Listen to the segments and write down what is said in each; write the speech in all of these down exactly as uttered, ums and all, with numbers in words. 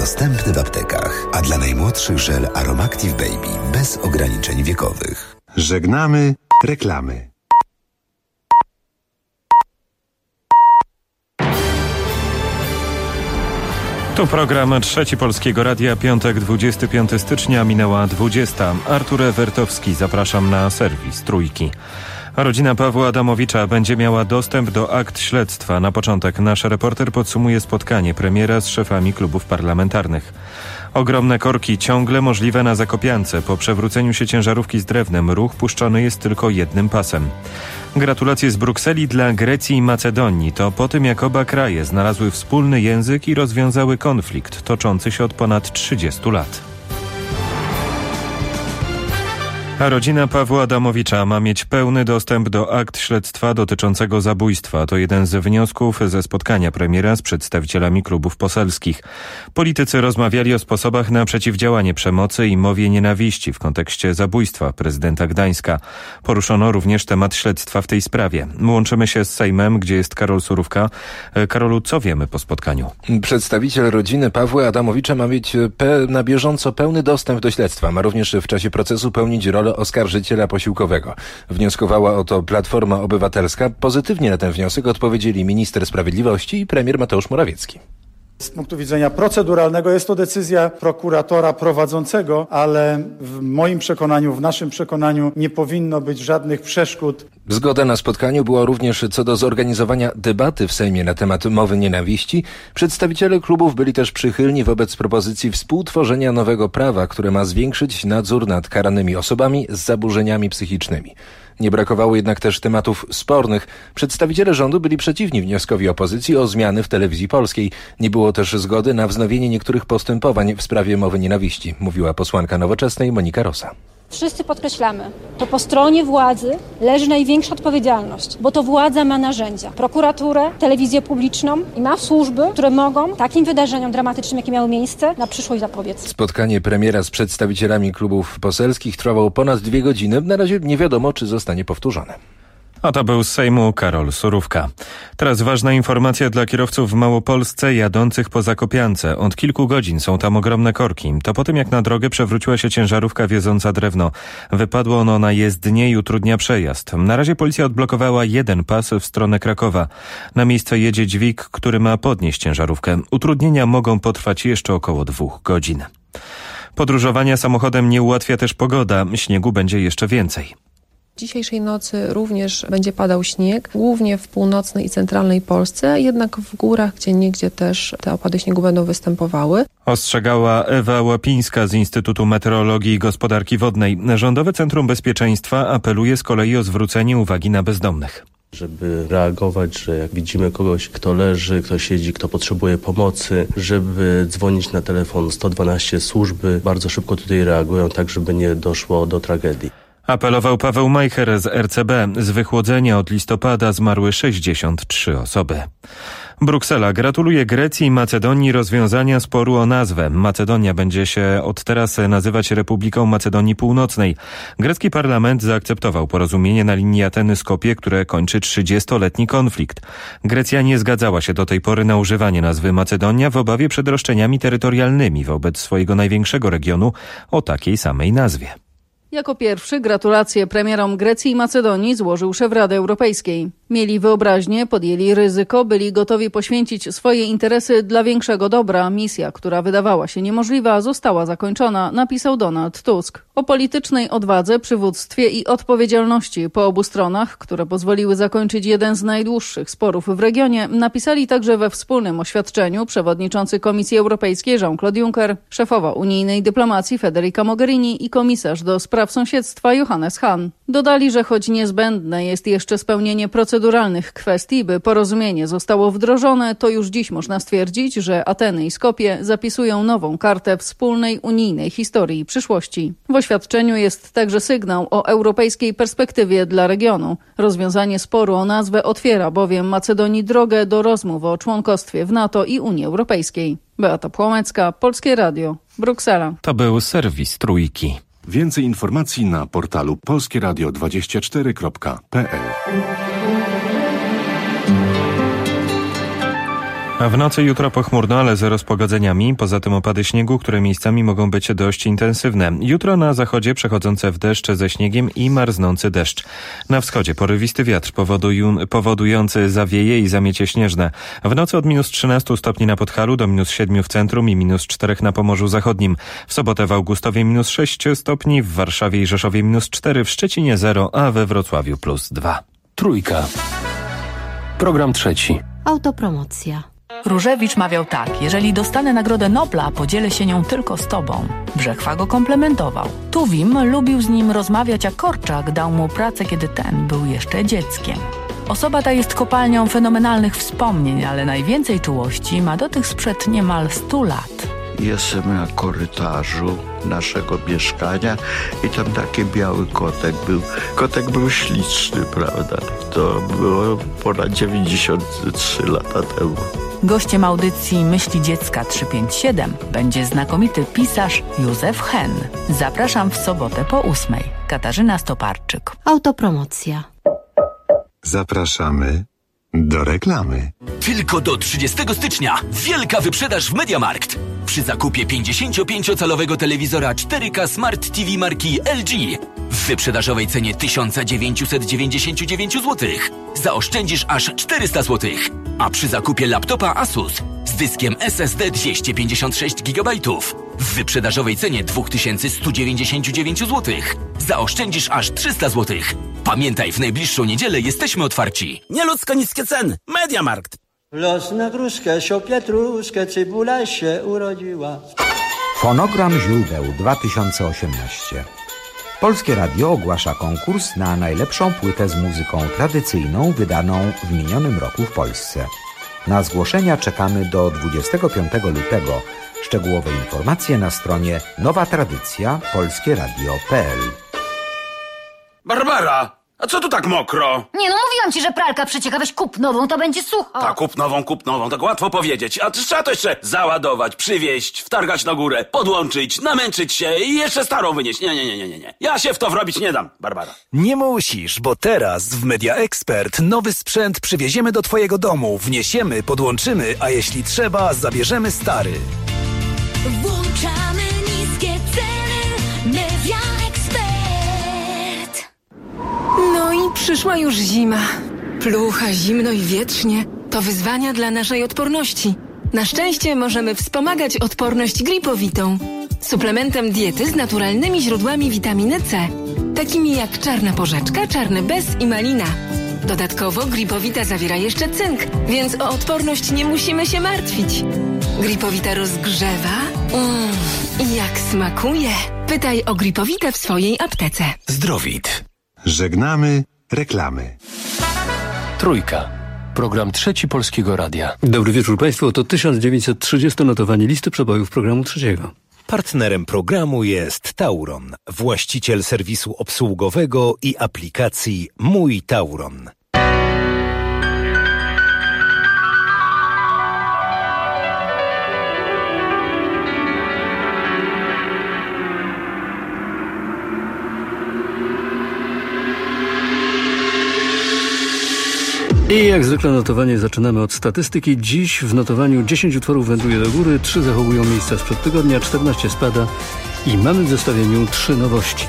Dostępny w aptekach, a dla najmłodszych żel Aromactive Baby bez ograniczeń wiekowych. Żegnamy reklamy. Tu program Trzeci Polskiego Radia, piątek dwudziestego piątego stycznia, minęła dwudziesta. Artur Ewertowski, zapraszam na serwis Trójki. Rodzina Pawła Adamowicza będzie miała dostęp do akt śledztwa. Na początek nasz reporter podsumuje spotkanie premiera z szefami klubów parlamentarnych. Ogromne korki ciągle możliwe na Zakopiance. Po przewróceniu się ciężarówki z drewnem ruch puszczony jest tylko jednym pasem. Gratulacje z Brukseli dla Grecji i Macedonii. To po tym, jak oba kraje znalazły wspólny język i rozwiązały konflikt toczący się od ponad trzydziestu lat. A rodzina Pawła Adamowicza ma mieć pełny dostęp do akt śledztwa dotyczącego zabójstwa. To jeden z wniosków ze spotkania premiera z przedstawicielami klubów poselskich. Politycy rozmawiali o sposobach na przeciwdziałanie przemocy i mowie nienawiści w kontekście zabójstwa prezydenta Gdańska. Poruszono również temat śledztwa w tej sprawie. Łączymy się z Sejmem, gdzie jest Karol Surówka. Karolu, co wiemy po spotkaniu? Przedstawiciel rodziny Pawła Adamowicza ma mieć pe- na bieżąco pełny dostęp do śledztwa. Ma również w czasie procesu pełnić rolę oskarżyciela posiłkowego. Wnioskowała o to Platforma Obywatelska. Pozytywnie na ten wniosek odpowiedzieli minister sprawiedliwości i premier Mateusz Morawiecki. Z punktu widzenia proceduralnego jest to decyzja prokuratora prowadzącego, ale w moim przekonaniu, w naszym przekonaniu nie powinno być żadnych przeszkód. Zgoda na spotkaniu była również co do zorganizowania debaty w Sejmie na temat mowy nienawiści. Przedstawiciele klubów byli też przychylni wobec propozycji współtworzenia nowego prawa, które ma zwiększyć nadzór nad karanymi osobami z zaburzeniami psychicznymi. Nie brakowało jednak też tematów spornych. Przedstawiciele rządu byli przeciwni wnioskowi opozycji o zmiany w telewizji polskiej. Nie było też zgody na wznowienie niektórych postępowań w sprawie mowy nienawiści, mówiła posłanka Nowoczesnej Monika Rosa. Wszyscy podkreślamy, to po stronie władzy leży największa odpowiedzialność, bo to władza ma narzędzia, prokuraturę, telewizję publiczną i ma służby, które mogą takim wydarzeniom dramatycznym, jakie miały miejsce, na przyszłość zapobiec. Spotkanie premiera z przedstawicielami klubów poselskich trwało ponad dwie godziny. Na razie nie wiadomo, czy zostanie powtórzone. A to był z Sejmu Karol Surówka. Teraz ważna informacja dla kierowców w Małopolsce jadących po Zakopiance. Od kilku godzin są tam ogromne korki. To po tym, jak na drogę przewróciła się ciężarówka wioząca drewno. Wypadło ono na jezdnię i utrudnia przejazd. Na razie policja odblokowała jeden pas w stronę Krakowa. Na miejsce jedzie dźwig, który ma podnieść ciężarówkę. Utrudnienia mogą potrwać jeszcze około dwóch godzin. Podróżowania samochodem nie ułatwia też pogoda. Śniegu będzie jeszcze więcej. Dzisiejszej nocy również będzie padał śnieg, głównie w północnej i centralnej Polsce, jednak w górach gdzieniegdzie też te opady śniegu będą występowały. Ostrzegała Ewa Łapińska z Instytutu Meteorologii i Gospodarki Wodnej. Rządowe Centrum Bezpieczeństwa apeluje z kolei o zwrócenie uwagi na bezdomnych. Żeby reagować, że jak widzimy kogoś, kto leży, kto siedzi, kto potrzebuje pomocy, żeby dzwonić na telefon sto dwanaście. Służby bardzo szybko tutaj reagują, tak żeby nie doszło do tragedii. Apelował Paweł Majcher z R C B. Z wychłodzenia od listopada zmarły sześćdziesiąt trzy osoby. Bruksela gratuluje Grecji i Macedonii rozwiązania sporu o nazwę. Macedonia będzie się od teraz nazywać Republiką Macedonii Północnej. Grecki parlament zaakceptował porozumienie na linii Ateny-Skopje, które kończy trzydziestoletni konflikt. Grecja nie zgadzała się do tej pory na używanie nazwy Macedonia w obawie przed roszczeniami terytorialnymi wobec swojego największego regionu o takiej samej nazwie. Jako pierwszy gratulacje premierom Grecji i Macedonii złożył szef Rady Europejskiej. Mieli wyobraźnię, podjęli ryzyko, byli gotowi poświęcić swoje interesy dla większego dobra. Misja, która wydawała się niemożliwa, została zakończona, napisał Donald Tusk. O politycznej odwadze, przywództwie i odpowiedzialności po obu stronach, które pozwoliły zakończyć jeden z najdłuższych sporów w regionie, napisali także we wspólnym oświadczeniu przewodniczący Komisji Europejskiej Jean-Claude Juncker, szefowa unijnej dyplomacji Federica Mogherini i komisarz do spraw sąsiedztwa Johannes Hahn. Dodali, że choć niezbędne jest jeszcze spełnienie proceduralnych kwestii, by porozumienie zostało wdrożone, to już dziś można stwierdzić, że Ateny i Skopje zapisują nową kartę wspólnej unijnej historii i przyszłości. W oświadczeniu jest także sygnał o europejskiej perspektywie dla regionu. Rozwiązanie sporu o nazwę otwiera bowiem Macedonii drogę do rozmów o członkostwie w NATO i Unii Europejskiej. Beata Płomecka, Polskie Radio, Bruksela. To był serwis Trójki. Więcej informacji na portalu polskie radio dwadzieścia cztery kropka p l. A w nocy jutro pochmurno, ale zero z pogodzeniami. Poza tym opady śniegu, które miejscami mogą być dość intensywne. Jutro na zachodzie przechodzące w deszcz ze śniegiem i marznący deszcz. Na wschodzie porywisty wiatr powodują, powodujący zawieje i zamiecie śnieżne. W nocy od minus trzynastu stopni na Podhalu do minus siedmiu w centrum i minus czterech na Pomorzu Zachodnim. W sobotę w Augustowie minus sześć stopni, w Warszawie i Rzeszowie minus cztery, w Szczecinie zero, a we Wrocławiu plus dwa. Trójka. Program trzeci. Autopromocja. Różewicz mawiał tak: jeżeli dostanę Nagrodę Nobla, podzielę się nią tylko z tobą. Brzechwa go komplementował. Tuwim lubił z nim rozmawiać, a Korczak dał mu pracę, kiedy ten był jeszcze dzieckiem. Osoba ta jest kopalnią fenomenalnych wspomnień, ale najwięcej czułości ma do tych sprzed niemal stu lat. Jestem na korytarzu naszego mieszkania i tam taki biały kotek był. Kotek był śliczny, prawda? To było ponad dziewięćdziesiąt trzy lata temu. Gościem audycji Myśli Dziecka trzysta pięćdziesiąt siedem będzie znakomity pisarz Józef Henn. Zapraszam w sobotę po ósmej. Katarzyna Stoparczyk. Autopromocja. Zapraszamy do reklamy. Tylko do trzydziestego stycznia wielka wyprzedaż w MediaMarkt. Przy zakupie pięćdziesięciopięciocalowego telewizora cztery K Smart T V marki L G w wyprzedażowej cenie tysiąc dziewięćset dziewięćdziesiąt dziewięć złotych zaoszczędzisz aż czterysta złotych. A przy zakupie laptopa Asus z dyskiem S S D dwieście pięćdziesiąt sześć gigabajtów w wyprzedażowej cenie dwa tysiące sto dziewięćdziesiąt dziewięć złotych zaoszczędzisz aż trzysta złotych. Pamiętaj, w najbliższą niedzielę jesteśmy otwarci. Nieludzko niskie ceny. MediaMarkt. Los na gruszkę, sio pietruszkę, cebula się urodziła. Fonogram źródeł dwa tysiące osiemnaście. Polskie Radio ogłasza konkurs na najlepszą płytę z muzyką tradycyjną wydaną w minionym roku w Polsce. Na zgłoszenia czekamy do dwudziestego piątego lutego. Szczegółowe informacje na stronie nowa tradycja polskie radio kropka p l. Barbara! A co tu tak mokro? Nie no, mówiłam ci, że pralka przecieka, weź kup nową, to będzie sucho. Tak, kup nową, kup nową, tak łatwo powiedzieć. A trzeba to jeszcze załadować, przywieźć, wtargać na górę, podłączyć, namęczyć się i jeszcze starą wynieść. Nie, nie, nie, nie, nie. Ja się w to wrobić nie dam, Barbara. Nie musisz, bo teraz w Media Expert nowy sprzęt przywieziemy do twojego domu, wniesiemy, podłączymy, a jeśli trzeba, zabierzemy stary. Włączamy niskie ceny, Media Expert. No i przyszła już zima. Plucha, zimno i wietrznie to wyzwania dla naszej odporności. Na szczęście możemy wspomagać odporność gripowitą. Suplementem diety z naturalnymi źródłami witaminy C, takimi jak czarna porzeczka, czarny bez i malina. Dodatkowo gripowita zawiera jeszcze cynk, więc o odporność nie musimy się martwić. Gripowita rozgrzewa. Mmm, i jak smakuje. Pytaj o gripowitę w swojej aptece. Zdrowit. Żegnamy reklamy. Trójka. Program trzeci Polskiego Radia. Dobry wieczór Państwu. To tysiąc dziewięćset trzydzieste notowanie listy przebojów programu trzeciego. Partnerem programu jest Tauron, właściciel serwisu obsługowego i aplikacji Mój Tauron. I jak zwykle notowanie zaczynamy od statystyki. Dziś w notowaniu dziesięć utworów wędruje do góry, trzy zachowują miejsca sprzed tygodnia, czternaście spada i mamy w zestawieniu trzy nowości.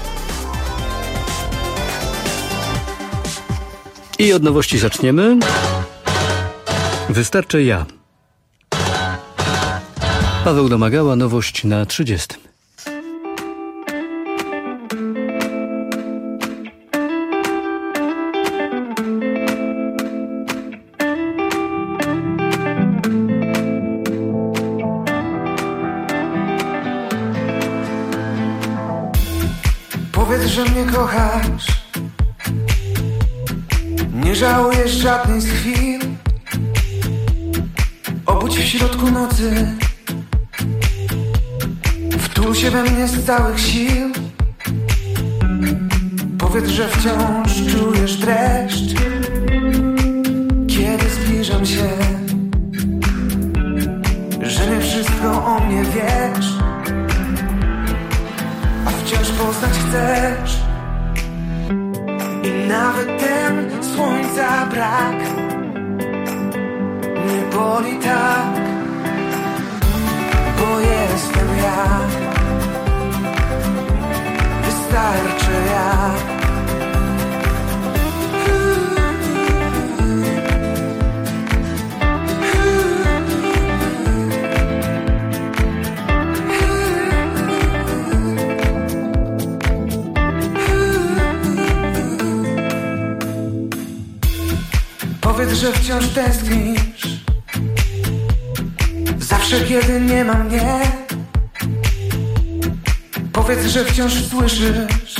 I od nowości zaczniemy. Wystarczę ja. Paweł Domagała, nowość na trzydziestym. Powiedz, że mnie kochasz. Nie żałujesz żadnej z chwil. Obudź w środku nocy. Wtul się we mnie z całych sił. Powiedz, że wciąż czujesz dreszcz, kiedy zbliżam się. Że nie wszystko o mnie wiesz, a wciąż poznać chcesz. I nawet ten słońca brak nie boli tak, bo jestem ja. Wystarczy ja. Powiedz, że wciąż tęsknisz, zawsze kiedy nie ma mnie. Powiedz, że wciąż słyszysz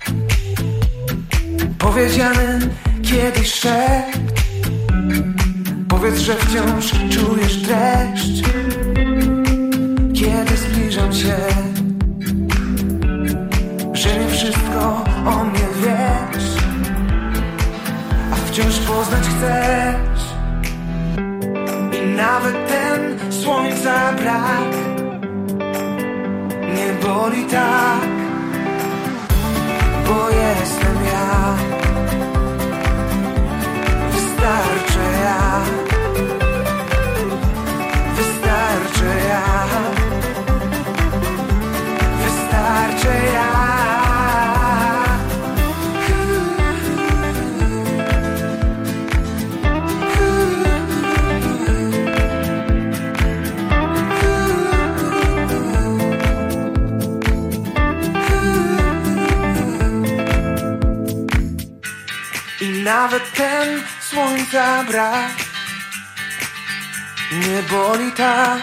powiedziany kiedyś szept. Powiedz, że wciąż czujesz dreszcz, kiedy zbliżam się, że nie wszystko o mnie wiesz, a wciąż poznać chcesz. I nawet ten słońca brak nie boli tak, bo jestem ja. Wystarczy ja. Wystarczy ja. Wystarczy ja. Nawet ten słońca brak nie boli tak,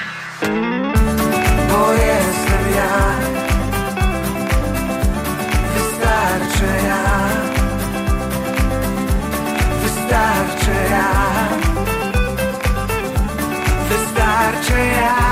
bo jestem ja. Wystarczy ja. Wystarczy ja. Wystarczy ja.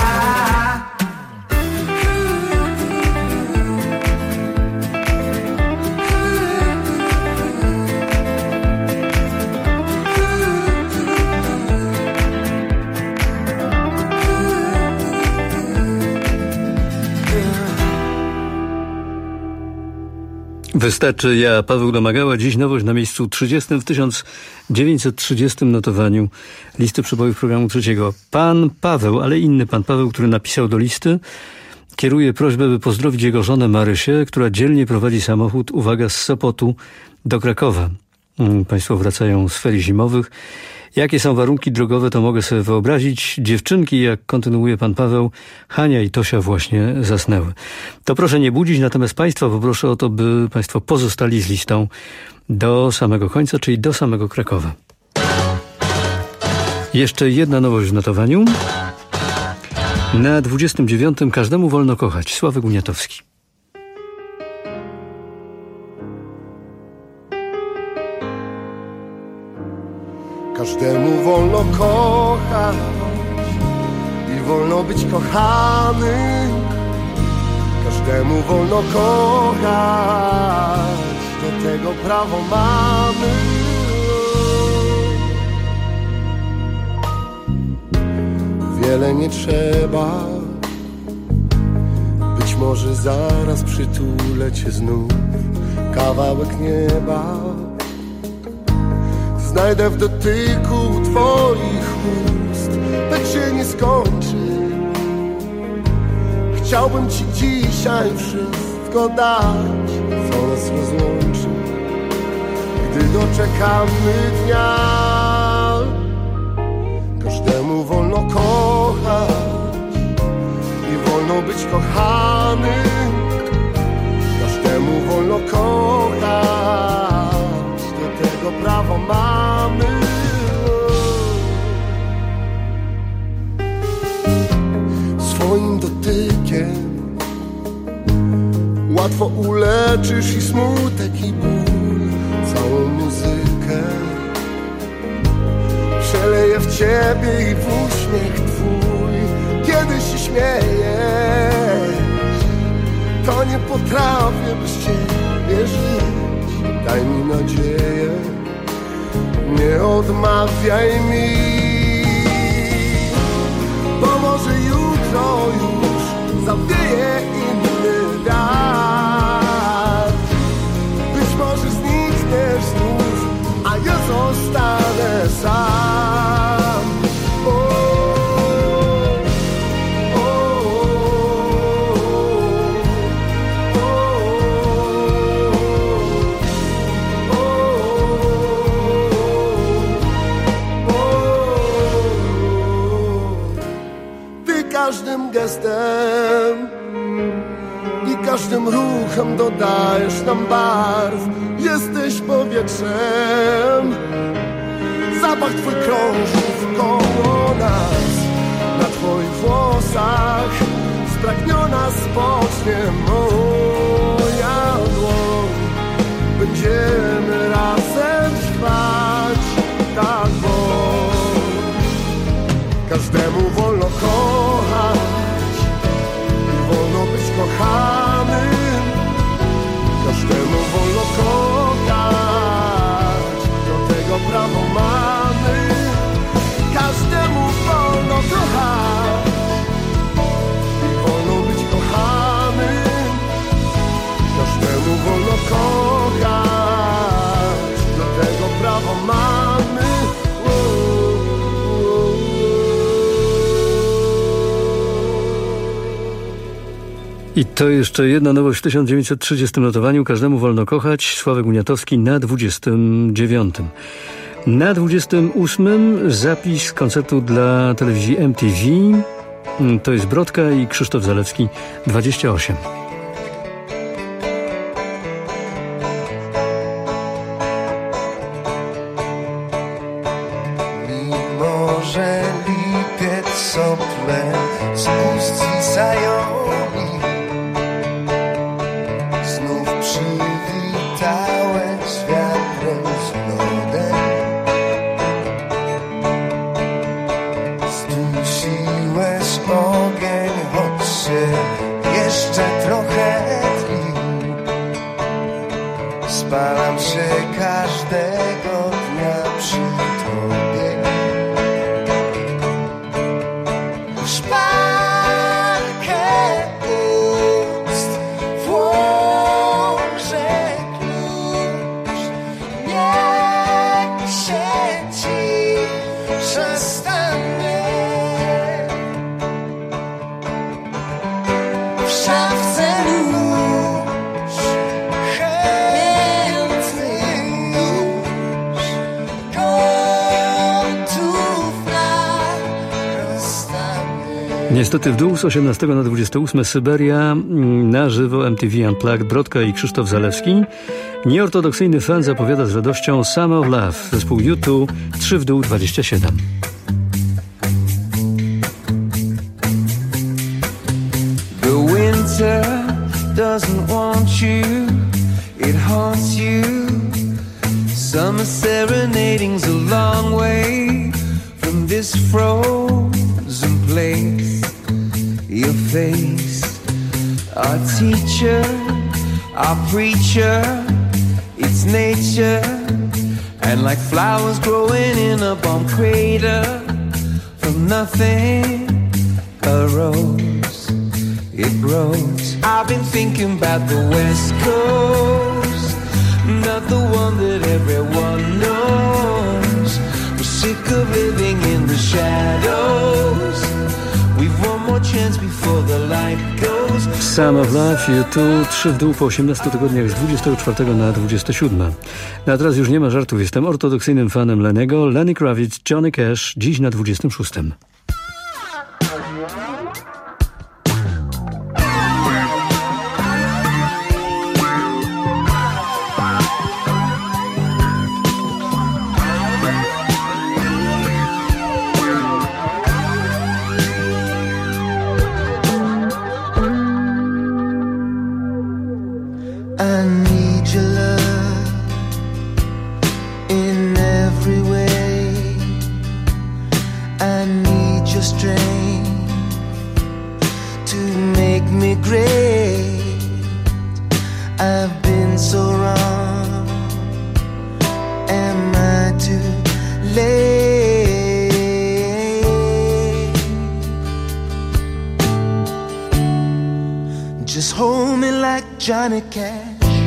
Wystarczy ja, Paweł Domagała. Dziś nowość na miejscu trzydziestym w tysiąc dziewięćset trzydziestym notowaniu listy przebojów programu trzeciego. Pan Paweł, ale inny pan Paweł, który napisał do listy, kieruje prośbę, by pozdrowić jego żonę Marysię, która dzielnie prowadzi samochód, uwaga, z Sopotu do Krakowa. Państwo wracają z ferii zimowych. Jakie są warunki drogowe, to mogę sobie wyobrazić. Dziewczynki, jak kontynuuje pan Paweł, Hania i Tosia właśnie zasnęły. To proszę nie budzić, natomiast państwa poproszę o to, by państwo pozostali z listą do samego końca, czyli do samego Krakowa. Jeszcze jedna nowość w notowaniu. Na dwudziestym dziewiątym Każdemu wolno kochać. Sławek Uniatowski. Każdemu wolno kochać i wolno być kochany. Każdemu wolno kochać, do tego prawo mamy. Wiele nie trzeba, być może zaraz przytulę cię znów. Kawałek nieba znajdę w dotyku twoich ust, lecz się nie skończy. Chciałbym ci dzisiaj wszystko dać, co nas rozłączy, gdy doczekamy dnia. Każdemu wolno kochać i wolno być kochanym. Każdemu wolno kochać, do tego prawo mamy. Swoim dotykiem łatwo uleczysz i smutek, i ból. Całą muzykę przeleję w ciebie i w uśmiech twój. Kiedy się śmiejesz, to nie potrafię bez ciebie żyć. Daj mi nadzieję, nie odmawiaj mi, bo może jutro już zawieje inny wiatr. Być może znikniesz znów, a ja zostanę sam. każdym gestem i każdym ruchem dodajesz nam barw. Jesteś powietrzem, zapach twój krąży wkoło nas. Na twoich włosach spragniona spocznie moja dłoń. Będziemy razem trwać, tak bo każdemu wolno kochać i wolno być kochanym. Każdemu wolno kochać, do tego prawo mamy. Każdemu wolno kochać i wolno być kochanym. Każdemu wolno kochać, do tego prawo mamy. I to jeszcze jedna nowość w tysiąc dziewięćset trzydziestym notowaniu. Każdemu wolno kochać. Sławek Uniatowski na dwudziestym dziewiątym. Na dwudziestym ósmym zapis koncertu dla telewizji M T V. To jest Brodka i Krzysztof Zalewski, dwadzieścia osiem. Mimo że lipiec sople z ust zwisają mi, znów przywitałeś wiatrem z lodem. Zdusiłeś ogień, choć się jeszcze trochę tli. Spalam się każdego dnia przy tobie. Szparkę ust włożę klucz. Niech się cisza stanie. W szafce nóż chętny już gotów na rozstanie. Niestety w dół z osiemnastego na dwudzieste ósme Syberia, na żywo M T V Unplugged, Brodka i Krzysztof Zalewski. Nieortodoksyjny fan zapowiada z radością Summer of Love, zespół U dwa, trzy w dół, dwadzieścia siedem. The winter doesn't want you, it haunts you. Summer serenading's a long way from this frozen place. Your face, our teacher, our preacher, it's nature. And like flowers growing in a bomb crater, from nothing arose, it grows. I've been thinking about the West Coast, not the one that everyone knows. We're sick of living in the shadows. We've one more chance before the light goes. Summer of Love, U dwa, trzy w dół po osiemnastu tygodniach z dwudziestego czwartego na dwudzieste siódme. No a teraz już nie ma żartów, jestem ortodoksyjnym fanem Lennego. Lenny Kravitz, Johnny Cash, dziś na dwudziestym szóstym. I need your love in every way. I need your strength to make me great. I've been so wrong. Am I too late? Just hold me like Johnny Cash.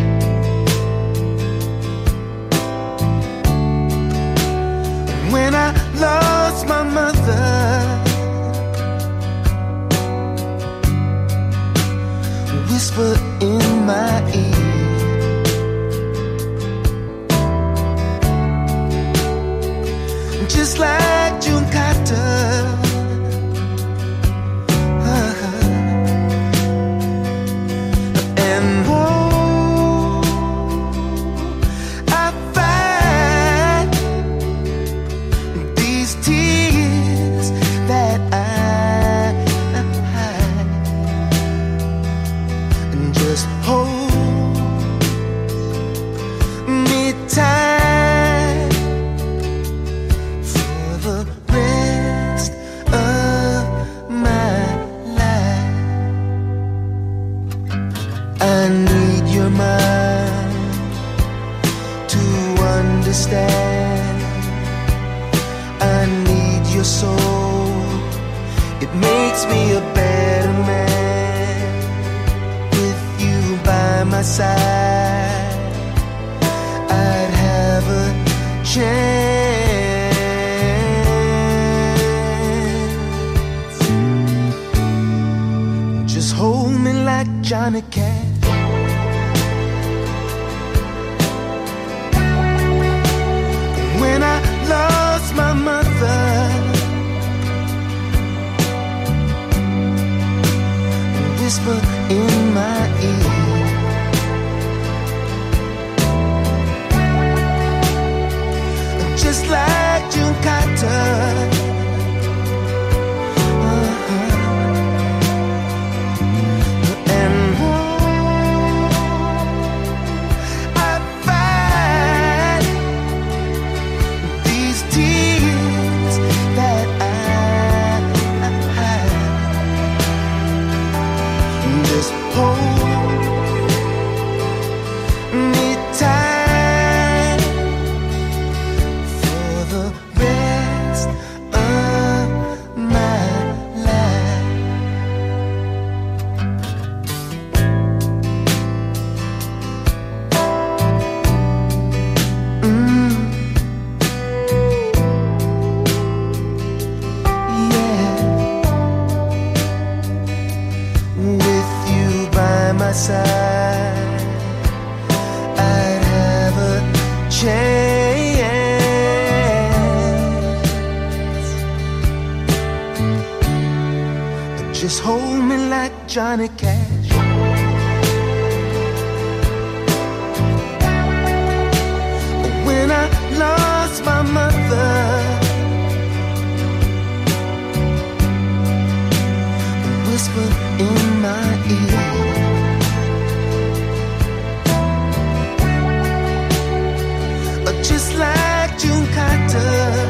When I lost my mother, whisper in my ear, just like June Carter, makes me a better man. With you by my side, I'd have a chance. Just hold me like Johnny Cash. When I lost my mother, whisper in my ear, just like June Carter. Just hold me like Johnny Cash. When I lost my mother, whisper in my ear, just like June Carter.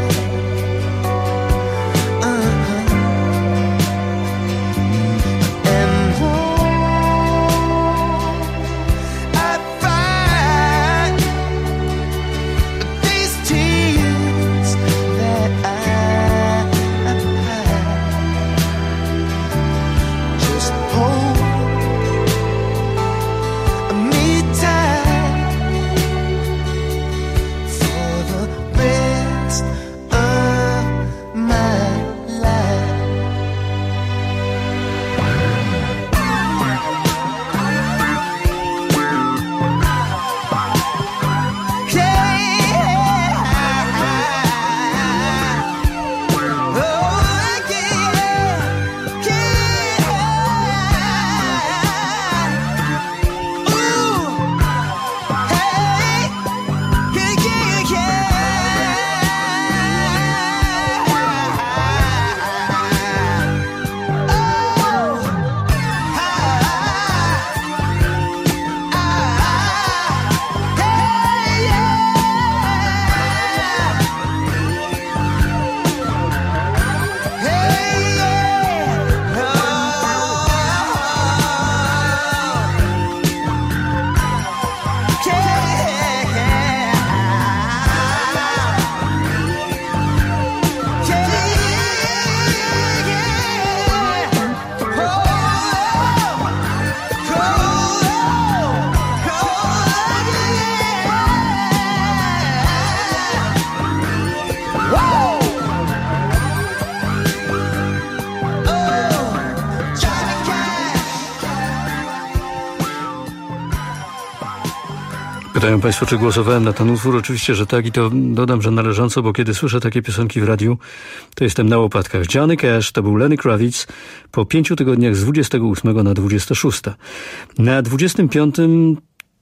Pytają Państwo, czy głosowałem na ten utwór. Oczywiście, że tak i to dodam, że należąco, bo kiedy słyszę takie piosenki w radiu, to jestem na łopatkach. Johnny Cash to był Lenny Kravitz po pięciu tygodniach z dwudziestego ósmego na dwudzieste szóste. Na dwudziestym piątym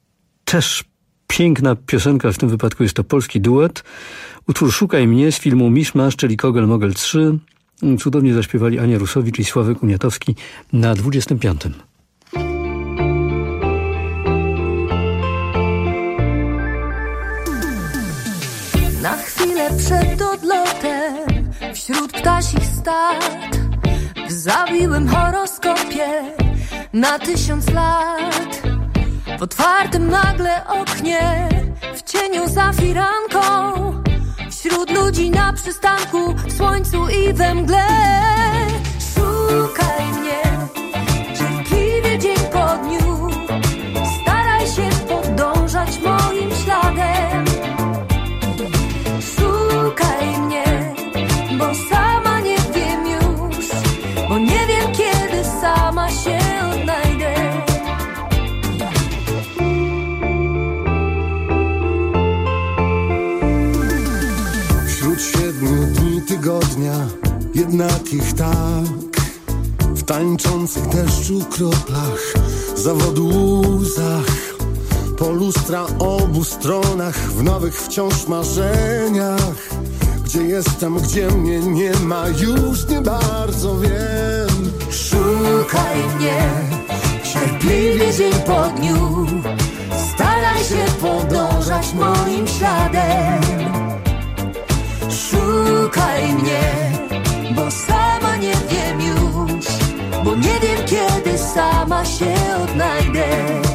też piękna piosenka, w tym wypadku jest to polski duet. Utwór Szukaj mnie z filmu Miszmasz, czyli Kogel Mogel trzy. Cudownie zaśpiewali Ania Rusowicz i Sławek Uniatowski na dwudziestym piątym. Na chwilę przed odlotem, wśród ptasich stad, w zawiłym horoskopie na tysiąc lat. W otwartym nagle oknie, w cieniu za firanką, wśród ludzi na przystanku, w słońcu i we mgle. Szukaj mnie cierpliwie dzień po dniu, staraj się podążać moim śladem. Szukaj mnie, bo sama nie wiem już, bo nie wiem kiedy sama się odnajdę. Wśród siedmiu dni tygodnia, jednakich tak, w tańczących deszczu kroplach, zawodu łzach, po lustra obu stronach, w nowych wciąż marzeniach. Gdzie jestem, gdzie mnie nie ma, już nie bardzo wiem. Szukaj mnie cierpliwie dzień po dniu, staraj się podążać moim śladem. Szukaj mnie, bo sama nie wiem już, bo nie wiem kiedy sama się odnajdę.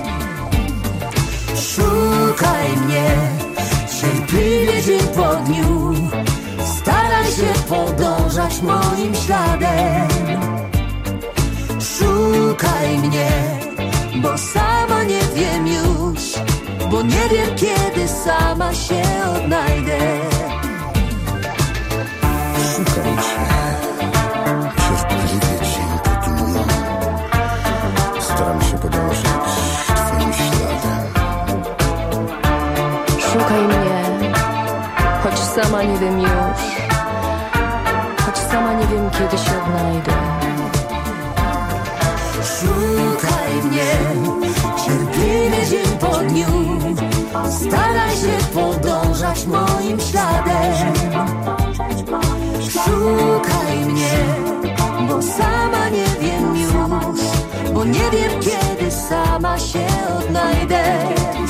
Szukaj mnie cierpliwie dzień po dniu, staraj się podążać moim śladem. Szukaj mnie, bo sama nie wiem już, bo nie wiem kiedy sama się odnajdę. Szukam cię cierpliwie dzień po dniu, staram się podążać twoim śladem. Szukaj mnie, choć sama nie wiem już, choć sama nie wiem kiedy się odnajdę. Szukaj mnie cierpliwie dzień po dniu, staraj się podążać moim śladem. Szukaj mnie, bo sama nie wiem już, bo nie wiem kiedy sama się odnajdę.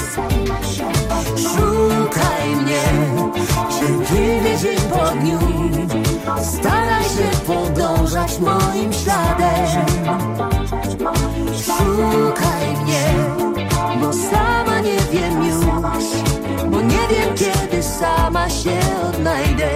Szukaj mnie cierpliwie dzień po dniu, staraj się podążać moim śladem. Szukaj mnie, bo sama nie wiem już, bo nie wiem kiedy sama się odnajdę.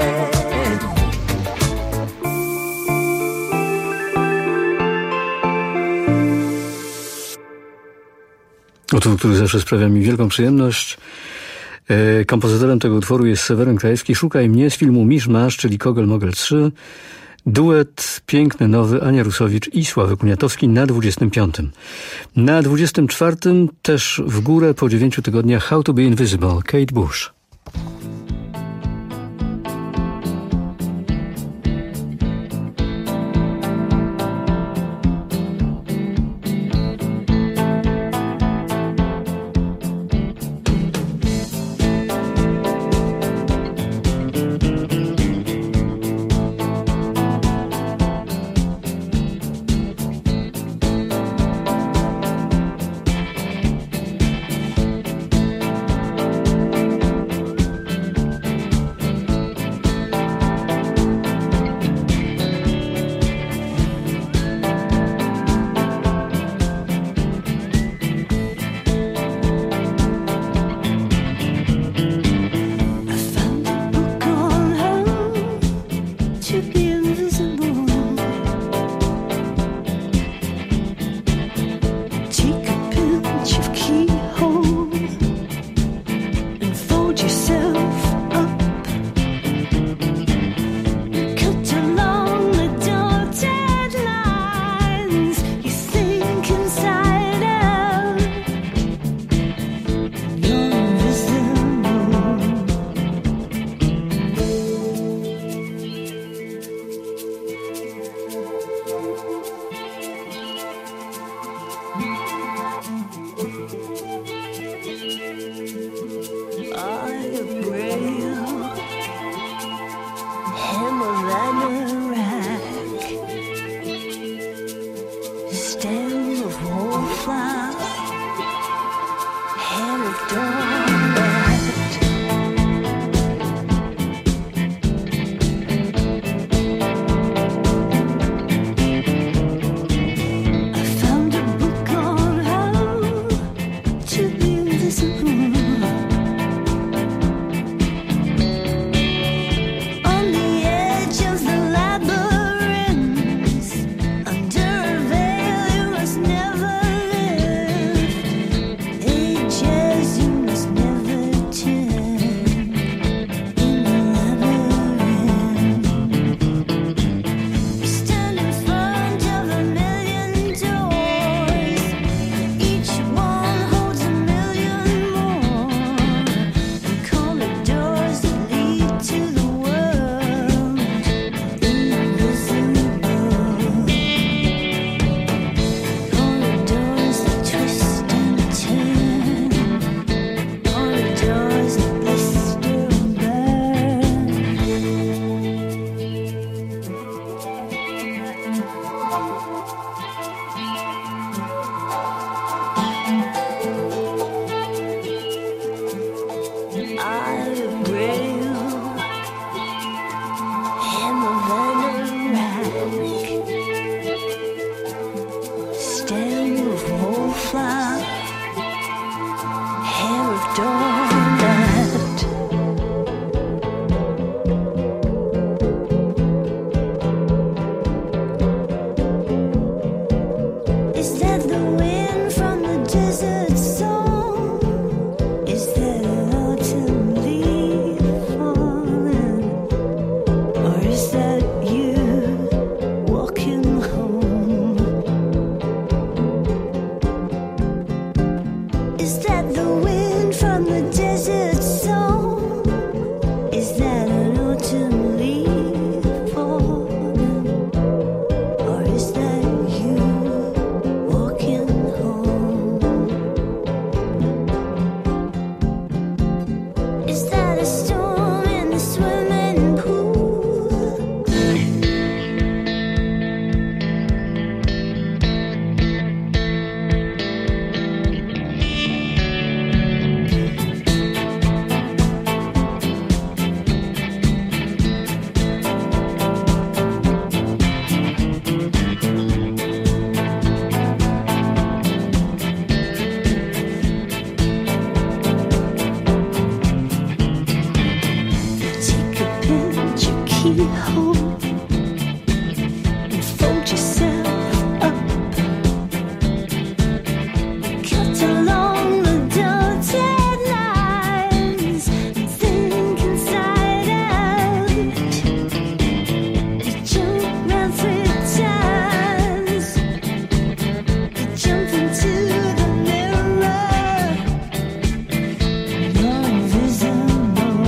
Utwór, który zawsze sprawia mi wielką przyjemność. E, kompozytorem tego utworu jest Seweryn Krajewski. Szukaj mnie z filmu Miszmasz, czyli Kogel Mogel trzy. Duet piękny, nowy, Ania Rusowicz i Sławek Uniatowski na dwudziestym piątym. Na dwudziestym czwartym też w górę po dziewięciu tygodniach How to be Invisible, Kate Bush. fly, hair of dawnlight. Is that the wind from the desert song? Is that an autumn leaf falling? Or is that you walking home? Is that the wind from the desert song? Is that an autumn leaf falling? Or is that you walking home? Is that a storm in the swimming pool? Take a pinch of keyhole and fold yourself up. Cut along the dotted lines and think inside out. You jump round three times. You jump into the mirror. You're invisible.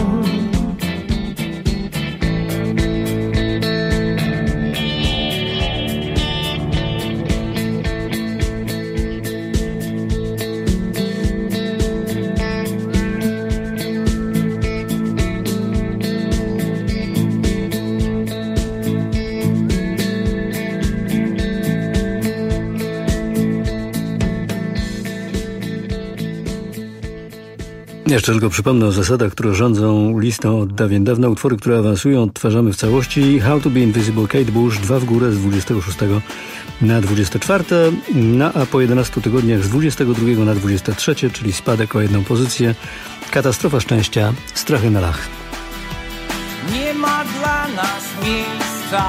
Jeszcze tylko przypomnę o zasadach, które rządzą listą od dawien dawna. Utwory, które awansują, odtwarzamy w całości. How to be Invisible, Kate Bush, dwa w górę z dwudziestego szóstego na dwudzieste czwarte, no, a po jedenastu tygodniach z dwudziestego drugiego na dwudzieste trzecie, czyli spadek o jedną pozycję. Katastrofa szczęścia, Strachy na lach. Nie ma dla nas miejsca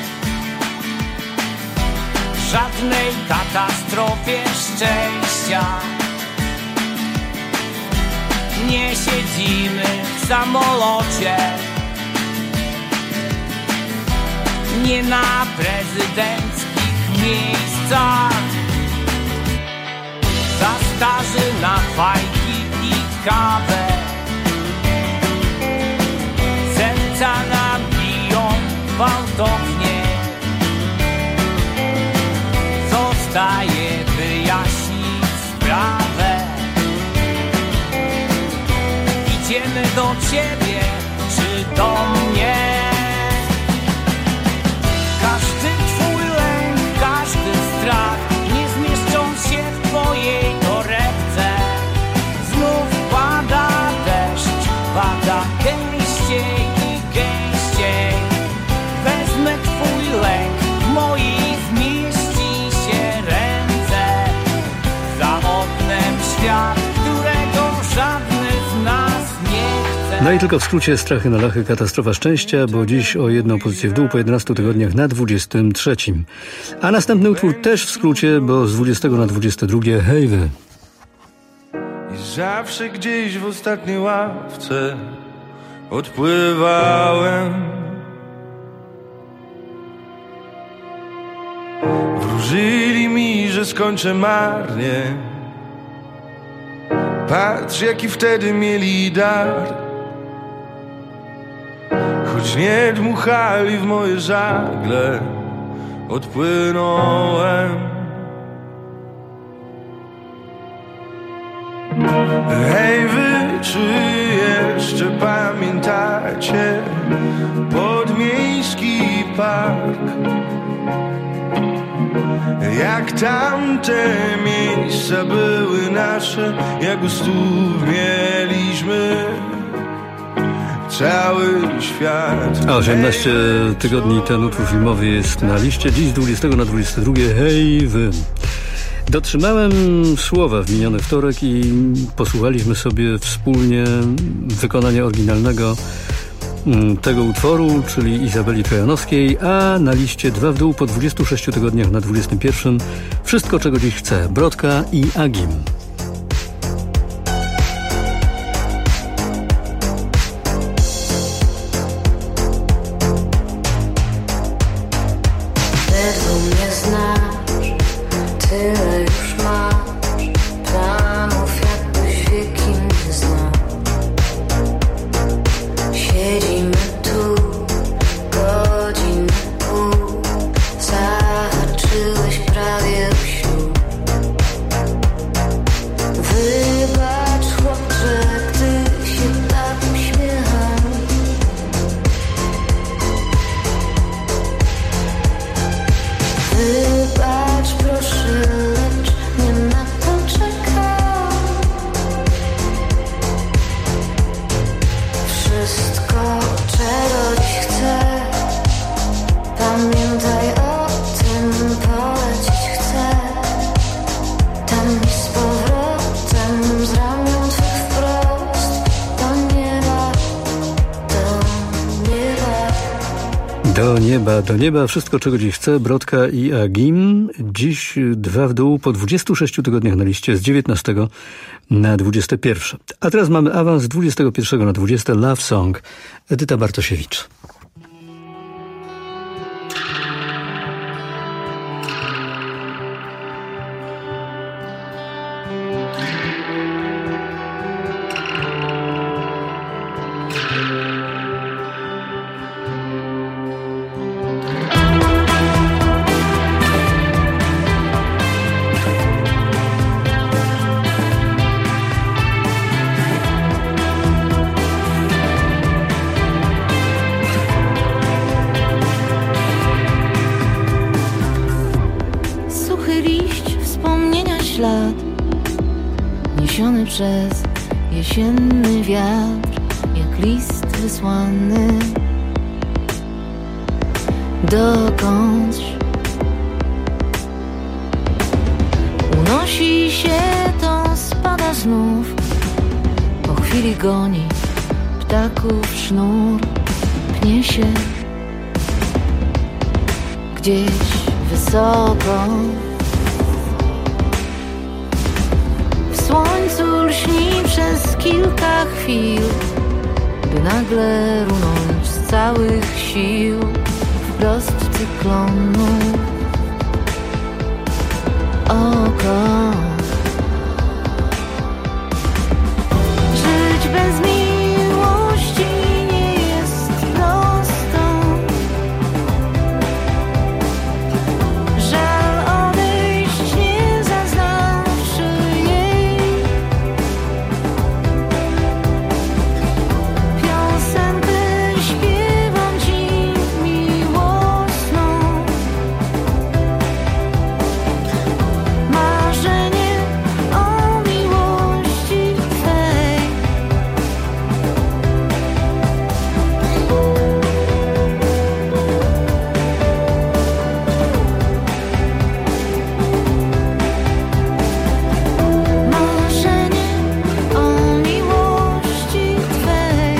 w żadnej katastrofie szczęścia. Nie siedzimy w samolocie, nie na prezydenckich miejscach. Za starzy na fajki i kawę, serca nam biją gwałtownie. Zostaje wyjaśnić sprawę. Idziemy do ciebie czy do mnie. Każdy twój lęk, każdy strach nie zmieszczą się w twojej torebce. Znów pada deszcz, pada gęściej i gęściej. Wezmę twój lęk, w moich zmieści się ręce. Za oknem świat, którego żadny z nas. No i tylko w skrócie Strachy na lachy, katastrofa szczęścia, bo dziś o jedną pozycję w dół po jedenastu tygodniach na dwudziestym trzecim. A następny utwór też w skrócie, bo z dwudziestego na dwudzieste drugie hej wy. I zawsze gdzieś w ostatniej ławce odpływałem. Wróżyli mi, że skończę marnie. Patrz, jaki wtedy mieli dar. Choć nie dmuchali w moje żagle, odpłynąłem. Hej wy, czy jeszcze pamiętacie podmiejski park? Jak tamte miejsca były nasze, jak u stóp mieliśmy cały świat. A osiemnaście tygodni ten utwór filmowy jest na liście. Dziś z dwudziestego na dwudzieste drugie hej wy. Dotrzymałem słowa w miniony wtorek i posłuchaliśmy sobie wspólnie wykonania oryginalnego tego utworu, czyli Izabeli Trojanowskiej, a na liście dwa w dół po dwudziestu sześciu tygodniach na dwudziestym pierwszym Wszystko, czego dziś chcę, Brodka i Agim. Do nieba, do nieba, wszystko czego dziś chcę, Brodka i Agim. Dziś dwa w dół po dwudziestu sześciu tygodniach na liście z dziewiętnastego na dwudzieste pierwsze. A teraz mamy awans z dwudziestego pierwszego na dwudzieste Love Song, Edyta Bartosiewicz. Przez jesienny wiatr, jak list wysłany dokądś. Unosi się, to spada znów, po chwili goni ptaków sznur, pnie się gdzieś wysoko. W słońcu lśni przez kilka chwil, by nagle runąć z całych sił wprost cyklonu. Oko. Żyć bez miłości nie jest prosto. Żal odejść, nie zaznawszy jej. Piosenkę śpiewam ci miłosną. Marzenie o miłości twej. Marzenie o miłości twej.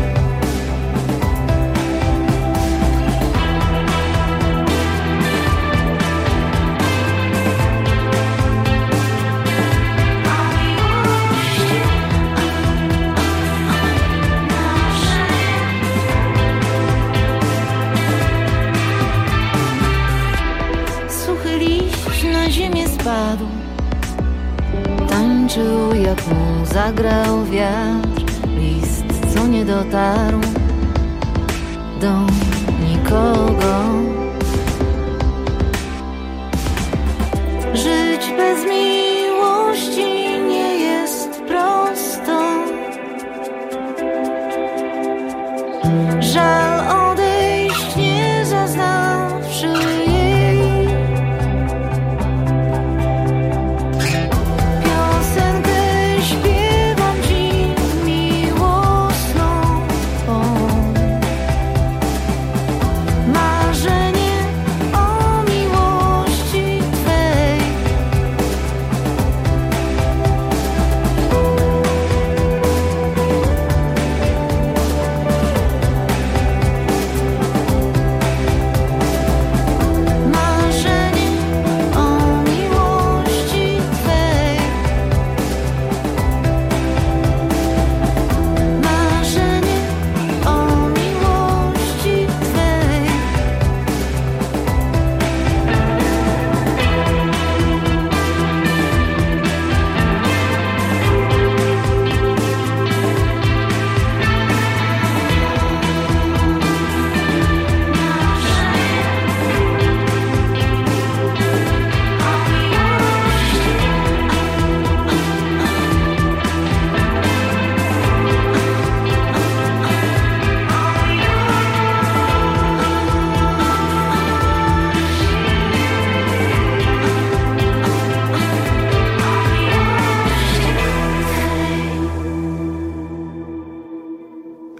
Suchy liść na ziemię spadł, tańczył jak mu zagrał wiatr. List, co nie dotarł do nikogo. Żyć bez miłości nie jest prosto. Żal odejść, nie zaznawszy jej. Piosenkę śpiewam ci miłosną. Marzenie o miłości twej.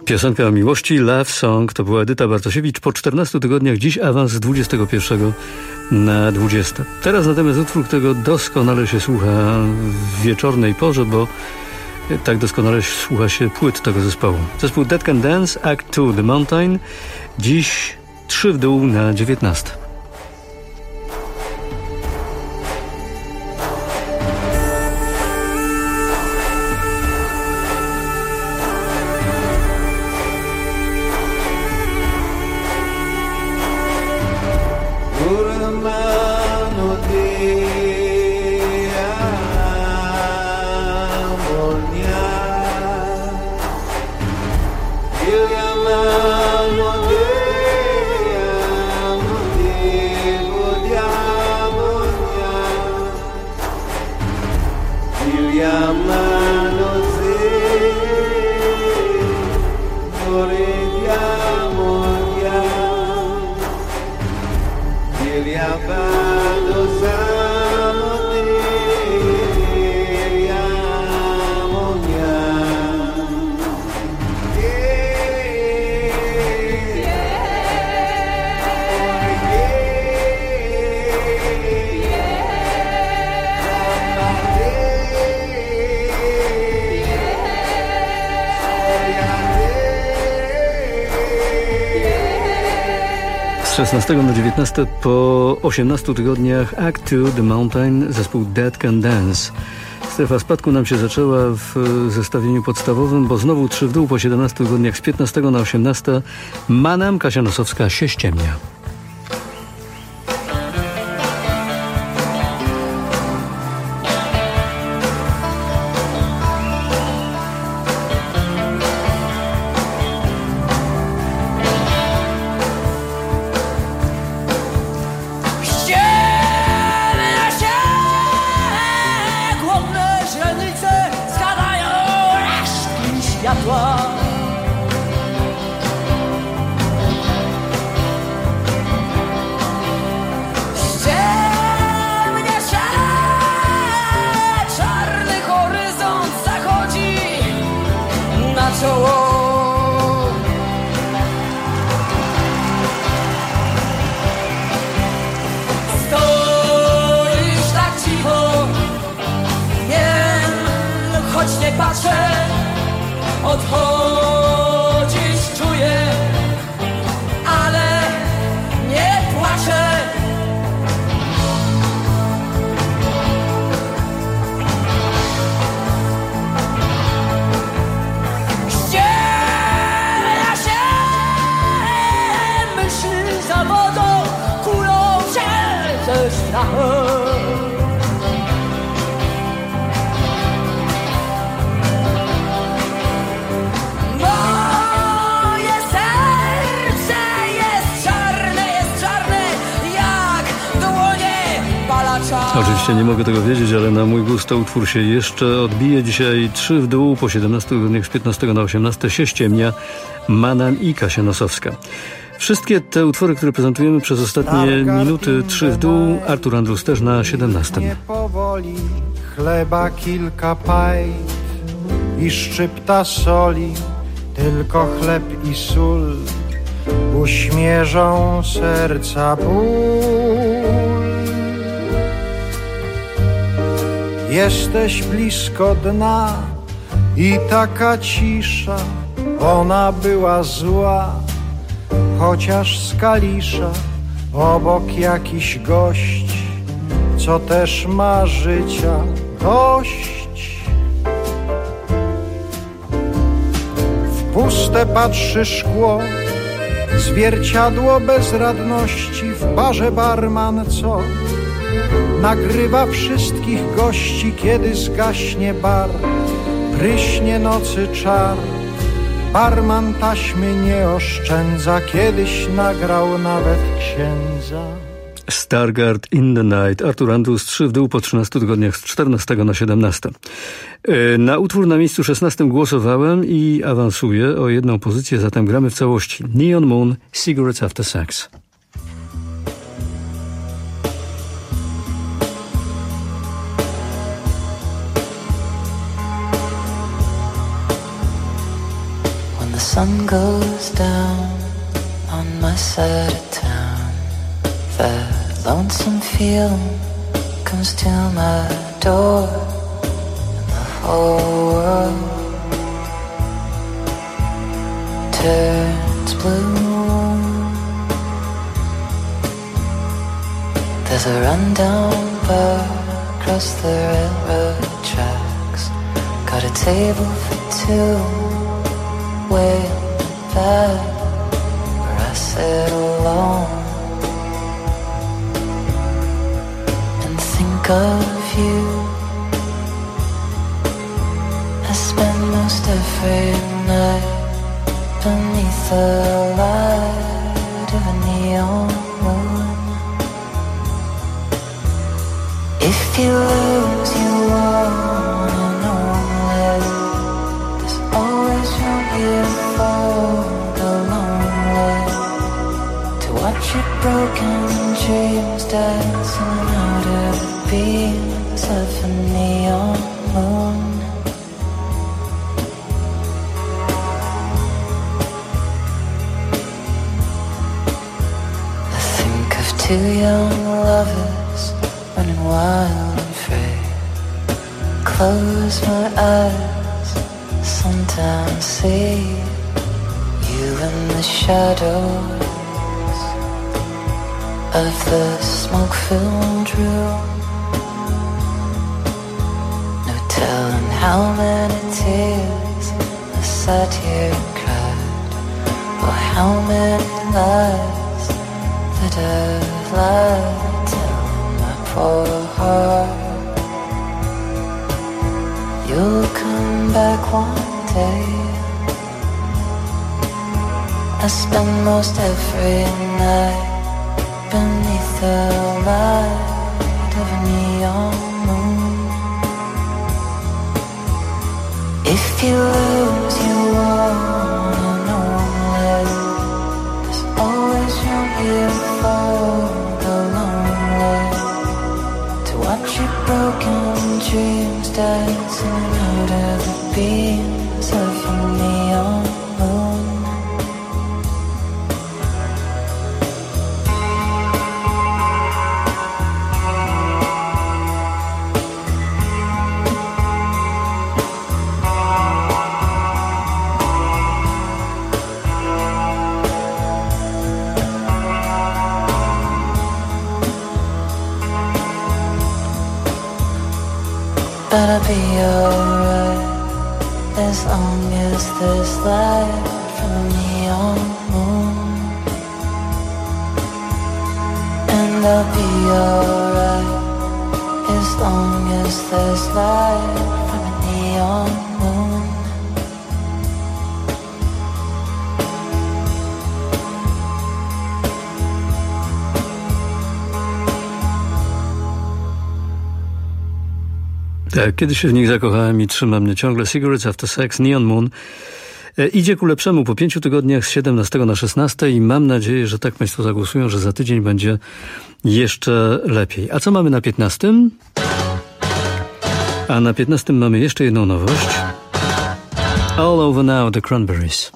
Piosenka o miłości, Love Song, to była Edyta Bartosiewicz. Po czternastu tygodniach dziś awans z dwudziestego pierwszego na dwudzieste. Teraz natomiast utwór, którego doskonale się słucha w wieczornej porze, bo tak doskonale słucha się płyt tego zespołu. Zespół Dead Can Dance, Act two, The Mountain. Dziś trzy w dół na dziewiętnaste. Z szesnastego na dziewiętnaste po osiemnastu tygodniach Act two, The Mountain, zespół Dead Can Dance. Strefa spadku nam się zaczęła w zestawieniu podstawowym, bo znowu trzy w dół po siedemnastu tygodniach z piętnastego na osiemnaste. Manam, Kasia Nosowska, się ściemnia. Oczywiście nie mogę tego wiedzieć, ale na mój gust to utwór się jeszcze odbije. Dzisiaj trzy w dół po siedemnastu tygodniach z piętnastego na osiemnaste się ściemnia, Manam i Kasia Nosowska. Wszystkie te utwory, które prezentujemy przez ostatnie minuty, trzy w dół, Artur Andrus też na siedemnastym. Nie powoli, chleba kilka pajt i szczypta soli, tylko chleb i sól uśmierzą serca ból. Jesteś blisko dna i taka cisza, ona była zła, chociaż z Kalisza obok jakiś gość, co też ma życia dość. W puste patrzy szkło, zwierciadło bezradności, w barze barman, co nagrywa wszystkich gości, kiedy zgaśnie bar, pryśnie nocy czar. Barman taśmy nie oszczędza, kiedyś nagrał nawet księdza. Stargard in the Night, Artur Andrus, trzy w dół po trzynastu tygodniach z czternastego na siedemnaste. Na utwór na miejscu szesnastym głosowałem i awansuję o jedną pozycję, zatem gramy w całości. Neon Moon, Cigarettes After Sex. sun goes down on my side of town, that lonesome feeling comes to my door, and the whole world turns blue. There's a rundown bar across the railroad tracks, got a table for two way in the back, where I sit alone and think of you. I spend most every night beneath the light of a neon moon. If you lose, you won, and only there's always room here for the lonely, to watch your broken dreams dancing out of the beams of a neon moon. I think of two young lovers running wild and free. Close my eyes, sometimes see you in the shadows of the smoke-filled room. No telling how many tears I sat here and cried, or how many lies that I've lied, telling my poor heart you'll come back one day. I spend most every night beneath the light of a neon moon. If you lose, you won, and only there's always room here for the lonely, to watch your broken dreams dancing out of the beams of a neon moon. But I'll be alright as long as there's light from a neon moon. And I'll be alright as long as there's light from a neon moon. Tak, kiedy się w nich zakochałem i trzyma mnie ciągle Cigarettes After Sex, Neon Moon. E, idzie ku lepszemu po pięciu tygodniach z siedemnastego na szesnaste i mam nadzieję, że tak Państwo zagłosują, że za tydzień będzie jeszcze lepiej. A co mamy na piętnastym? A na piętnastym mamy jeszcze jedną nowość. All Over Now, The Cranberries.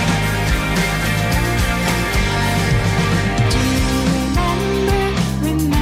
Remember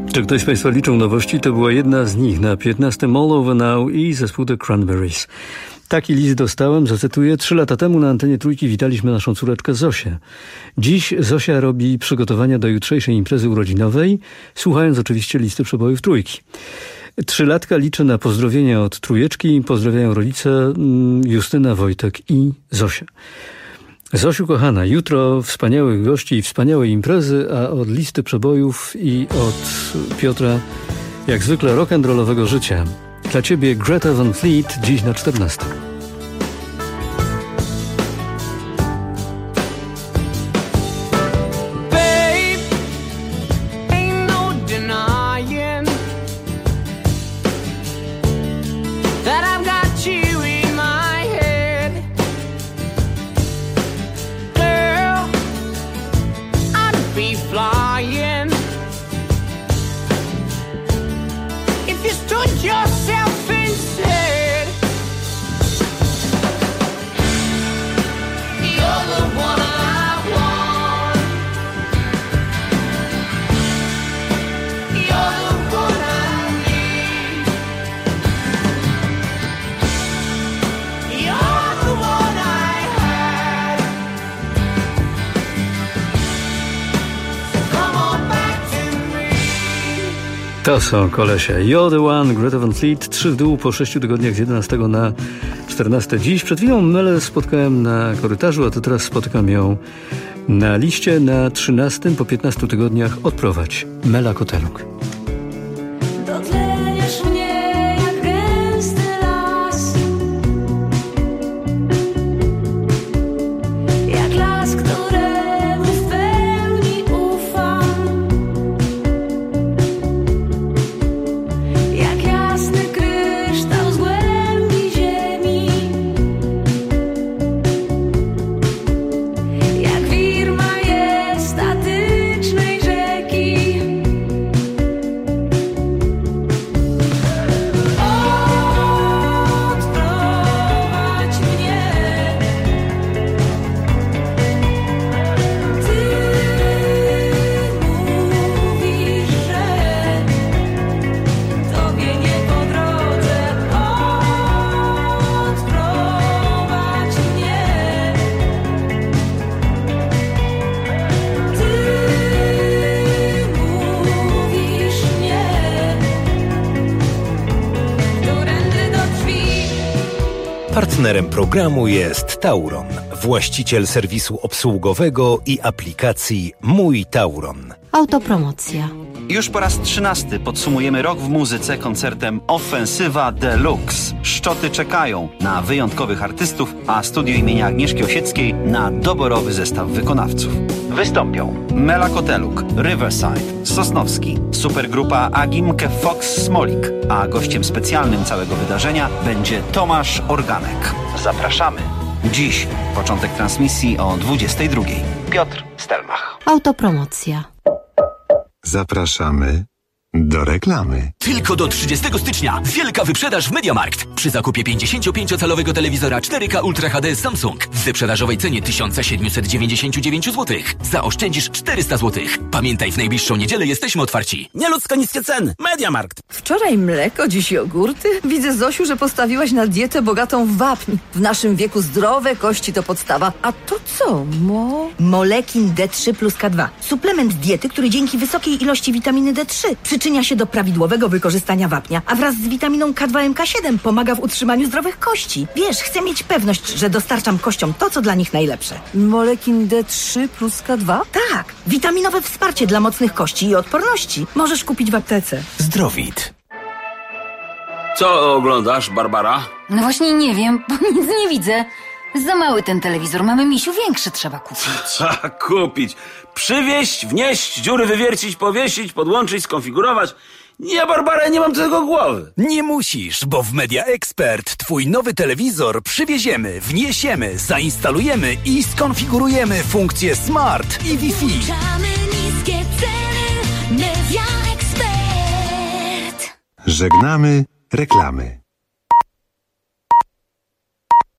Czy ktoś z Państwa liczył nowości? To była jedna z nich na piętnastym All Over Now i zespół The Cranberries. Taki list dostałem, zacytuję. Trzy lata temu na antenie Trójki witaliśmy naszą córeczkę Zosię. Dziś Zosia robi przygotowania do jutrzejszej imprezy urodzinowej, słuchając oczywiście listy przebojów Trójki. Trzylatka liczy na pozdrowienia od trójeczki. Pozdrawiają rodzice Justyna, Wojtek i Zosia. Zosiu kochana, jutro wspaniałych gości i wspaniałej imprezy, a od listy przebojów i od Piotra jak zwykle rock'n'rollowego życia. Dla ciebie Greta Van Fleet dziś na czternastym. Yourself and said, you're the one I want. You're the one I need. You're the one I had. So come on back to me. To są kolesie. You're the one, Greta Van Fleet. Trzy w dół po sześciu tygodniach z jedenastego na czternaste. Dziś przed chwilą Melę spotkałem na korytarzu, a to teraz spotykam ją na liście na trzynastym. Po piętnastu tygodniach odprowadź. Mela Koteluk. Dotleniesz mnie jak gęsty las, jak las, któremu w pełni ufam, jak jasny kryształ z głębi ziemi, jak wir majestatycznej rzeki. Odprowadź mnie, ty mówisz, że tobie nie po drodze. Odprowadź mnie, ty mówisz nie, którędy do drzwi. Partnerem programu jest Tauron, właściciel serwisu obsługowego i aplikacji Mój Tauron. Autopromocja. Już po raz trzynasty podsumujemy rok w muzyce koncertem Ofensywa Deluxe. Szczoty czekają na wyjątkowych artystów, a studio imienia Agnieszki Osieckiej na doborowy zestaw wykonawców. Wystąpią Mela Koteluk, Riverside, Sosnowski, supergrupa Agimke Fox Smolik, a gościem specjalnym całego wydarzenia będzie Tomasz Organek. Zapraszamy. Dziś początek transmisji o dwudziestej drugiej. Piotr Stelmach. Autopromocja. Zapraszamy do reklamy. Tylko do trzydziestego stycznia wielka wyprzedaż w MediaMarkt. Przy zakupie pięćdziesięciopięciocalowego telewizora cztery K Ultra H D Samsung w wyprzedażowej cenie tysiąc siedemset dziewięćdziesiąt dziewięć złotych zaoszczędzisz czterysta złotych. Pamiętaj, w najbliższą niedzielę jesteśmy otwarci. Nieludzko niskie ceny. MediaMarkt. Wczoraj mleko, dziś jogurty. Widzę, Zosiu, że postawiłaś na dietę bogatą w wapń. W naszym wieku zdrowe kości to podstawa. A to co, mo? Molekin D trzy plus K dwa. Suplement diety, który dzięki wysokiej ilości witaminy D trzy przyczynia się do prawidłowego wykorzystania wapnia, a wraz z witaminą K dwa M K siedem pomaga w utrzymaniu zdrowych kości. Wiesz, chcę mieć pewność, że dostarczam kościom to, co dla nich najlepsze. Molekin D trzy plus K dwa? Tak, witaminowe wsparcie dla mocnych kości i odporności. Możesz kupić w aptece. Zdrowit. Co oglądasz, Barbara? No właśnie nie wiem, bo nic nie widzę. Za mały ten telewizor, mamy, misiu, większy trzeba kupić. Trzeba kupić. Przywieźć, wnieść, dziury wywiercić, powiesić, podłączyć, skonfigurować. Nie, Barbara, nie mam tego głowy. Nie musisz, bo w Media Expert twój nowy telewizor przywieziemy, wniesiemy, zainstalujemy i skonfigurujemy funkcje Smart i Wi-Fi. Włączamy niskie ceny. Media Expert. Żegnamy reklamy.